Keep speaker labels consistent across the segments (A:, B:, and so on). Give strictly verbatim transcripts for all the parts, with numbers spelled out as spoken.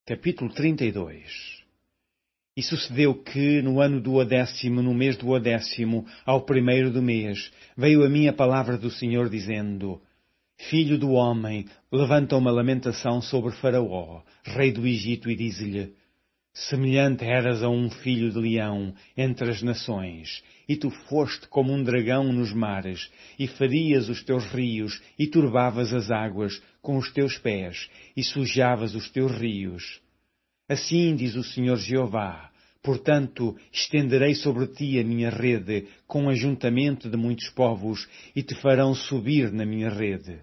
A: Capítulo trinta e dois. E sucedeu que, no ano duodécimo, no mês duodécimo, ao primeiro do mês, veio a mim a palavra do Senhor, dizendo: Filho do homem, levanta uma lamentação sobre Faraó, rei do Egito, e diz-lhe: Semelhante eras a um filho de leão entre as nações, e tu foste como um dragão nos mares, e ferias os teus rios, e turbavas as águas com os teus pés, e sujavas os teus rios. Assim diz o Senhor Jeová: portanto, estenderei sobre ti a minha rede, com ajuntamento de muitos povos, e te farão subir na minha rede.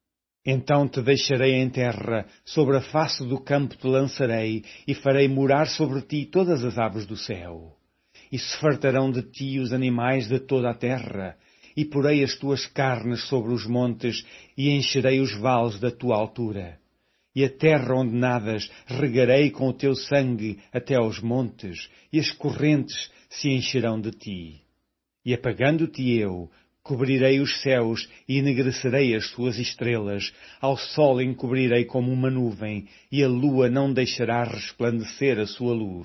A: Então te deixarei em terra, sobre a face do campo te lançarei, e farei morar sobre ti todas as aves do céu. E se fartarão de ti os animais de toda a terra, e porei as tuas carnes sobre os montes, e encherei os vales da tua altura. E a terra onde nadas regarei com o teu sangue até aos montes, e as correntes se encherão de ti. E apagando-te eu, cobrirei os céus e enegrecerei as suas estrelas, ao sol encobrirei como uma nuvem, e a lua não deixará resplandecer a sua luz.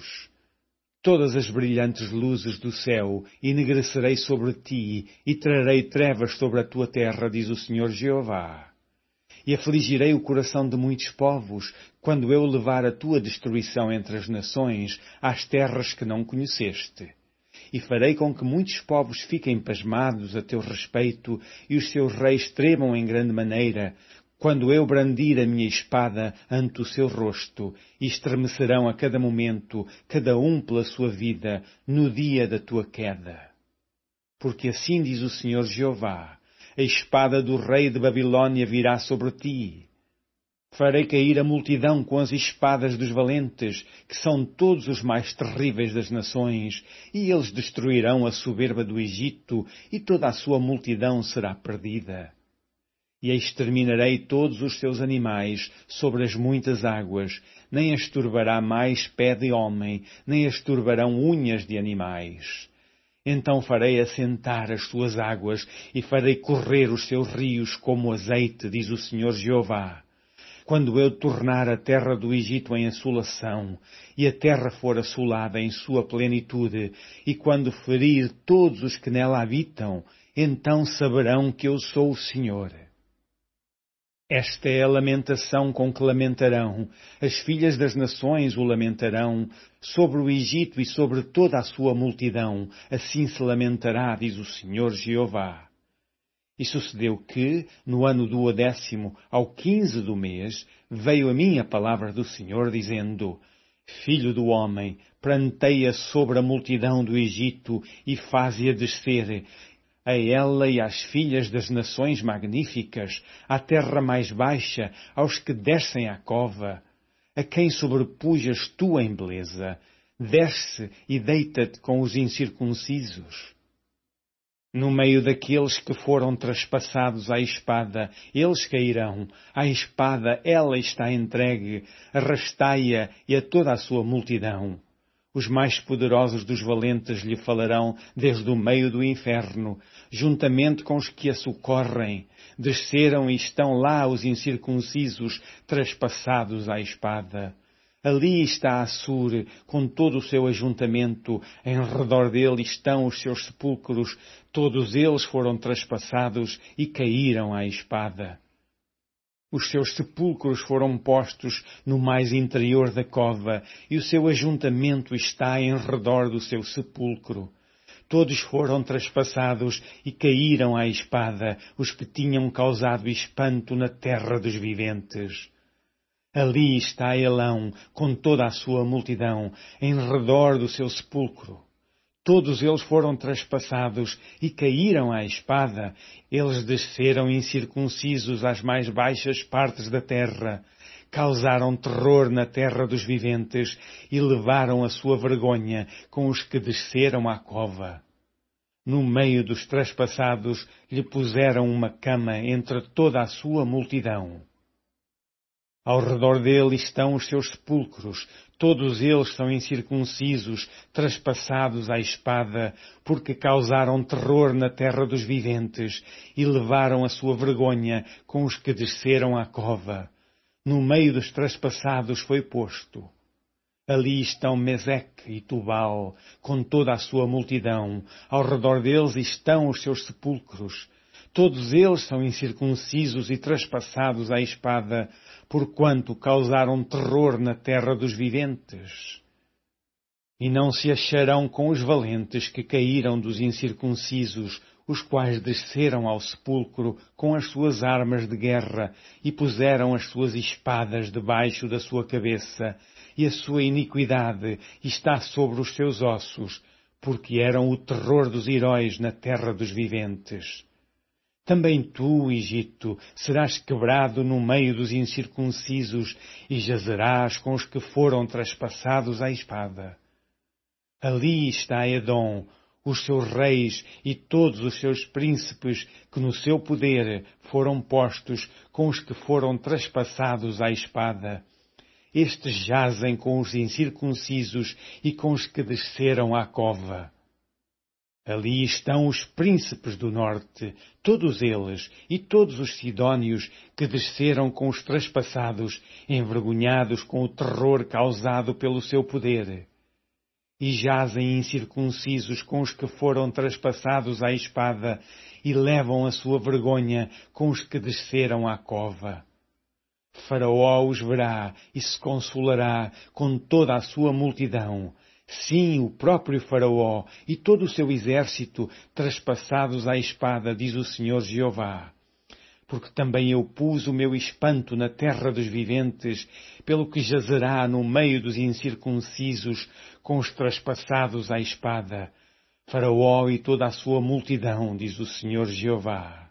A: Todas as brilhantes luzes do céu enegrecerei sobre ti, e trarei trevas sobre a tua terra, diz o Senhor Jeová. E afligirei o coração de muitos povos, quando eu levar a tua destruição entre as nações, às terras que não conheceste. E farei com que muitos povos fiquem pasmados a teu respeito, e os seus reis tremam em grande maneira, quando eu brandir a minha espada ante o seu rosto, e estremecerão a cada momento, cada um pela sua vida, no dia da tua queda. Porque assim diz o Senhor Jeová: a espada do rei de Babilônia virá sobre ti. Farei cair a multidão com as espadas dos valentes, que são todos os mais terríveis das nações, e eles destruirão a soberba do Egito, e toda a sua multidão será perdida. E exterminarei todos os seus animais sobre as muitas águas, nem as turbará mais pé de homem, nem as turbarão unhas de animais. Então farei assentar as suas águas, e farei correr os seus rios como azeite, diz o Senhor Jeová. Quando eu tornar a terra do Egito em assolação, e a terra for assolada em sua plenitude, e quando ferir todos os que nela habitam, então saberão que eu sou o Senhor. Esta é a lamentação com que lamentarão, as filhas das nações o lamentarão, sobre o Egito e sobre toda a sua multidão, assim se lamentará, diz o Senhor Jeová. E sucedeu que, no ano duodécimo, ao quinze do mês, veio a mim a palavra do Senhor, dizendo: Filho do homem, pranteia sobre a multidão do Egito e faze-a descer, a ela e às filhas das nações magníficas, à terra mais baixa, aos que descem à cova. A quem sobrepujas tu em beleza, desce e deita-te com os incircuncisos. No meio daqueles que foram traspassados à espada, eles cairão. À espada ela está entregue, arrastai-a e a toda a sua multidão. Os mais poderosos dos valentes lhe falarão desde o meio do inferno, juntamente com os que a socorrem. Desceram e estão lá os incircuncisos, traspassados à espada. Ali está Assur, com todo o seu ajuntamento, em redor dele estão os seus sepulcros, todos eles foram traspassados e caíram à espada. Os seus sepulcros foram postos no mais interior da cova, e o seu ajuntamento está em redor do seu sepulcro. Todos foram traspassados e caíram à espada, os que tinham causado espanto na terra dos viventes. Ali está Elão, com toda a sua multidão, em redor do seu sepulcro. Todos eles foram traspassados e caíram à espada. Eles desceram incircuncisos às mais baixas partes da terra. Causaram terror na terra dos viventes e levaram a sua vergonha com os que desceram à cova. No meio dos traspassados lhe puseram uma cama entre toda a sua multidão. Ao redor dele estão os seus sepulcros, todos eles são incircuncisos, traspassados à espada, porque causaram terror na terra dos viventes e levaram a sua vergonha com os que desceram à cova. no meio dos traspassados foi posto. Ali estão Meseque e Tubal, com toda a sua multidão. Ao redor deles estão os seus sepulcros. Todos eles são incircuncisos e traspassados à espada, porquanto causaram terror na terra dos viventes. E não se acharão com os valentes que caíram dos incircuncisos, os quais desceram ao sepulcro com as suas armas de guerra e puseram as suas espadas debaixo da sua cabeça, e a sua iniquidade está sobre os seus ossos, porque eram o terror dos heróis na terra dos viventes. Também tu, Egito, serás quebrado no meio dos incircuncisos e jazerás com os que foram traspassados à espada. Ali está Edom, os seus reis e todos os seus príncipes que no seu poder foram postos com os que foram traspassados à espada. Estes jazem com os incircuncisos e com os que desceram à cova. Ali estão os príncipes do norte, todos eles, e todos os sidônios que desceram com os traspassados, envergonhados com o terror causado pelo seu poder. E jazem incircuncisos com os que foram traspassados à espada, e levam a sua vergonha com os que desceram à cova. Faraó os verá e se consolará com toda a sua multidão. Sim, o próprio Faraó e todo o seu exército traspassados à espada, diz o Senhor Jeová. Porque também eu pus o meu espanto na terra dos viventes, pelo que jazerá no meio dos incircuncisos com os traspassados à espada. Faraó e toda a sua multidão, diz o Senhor Jeová.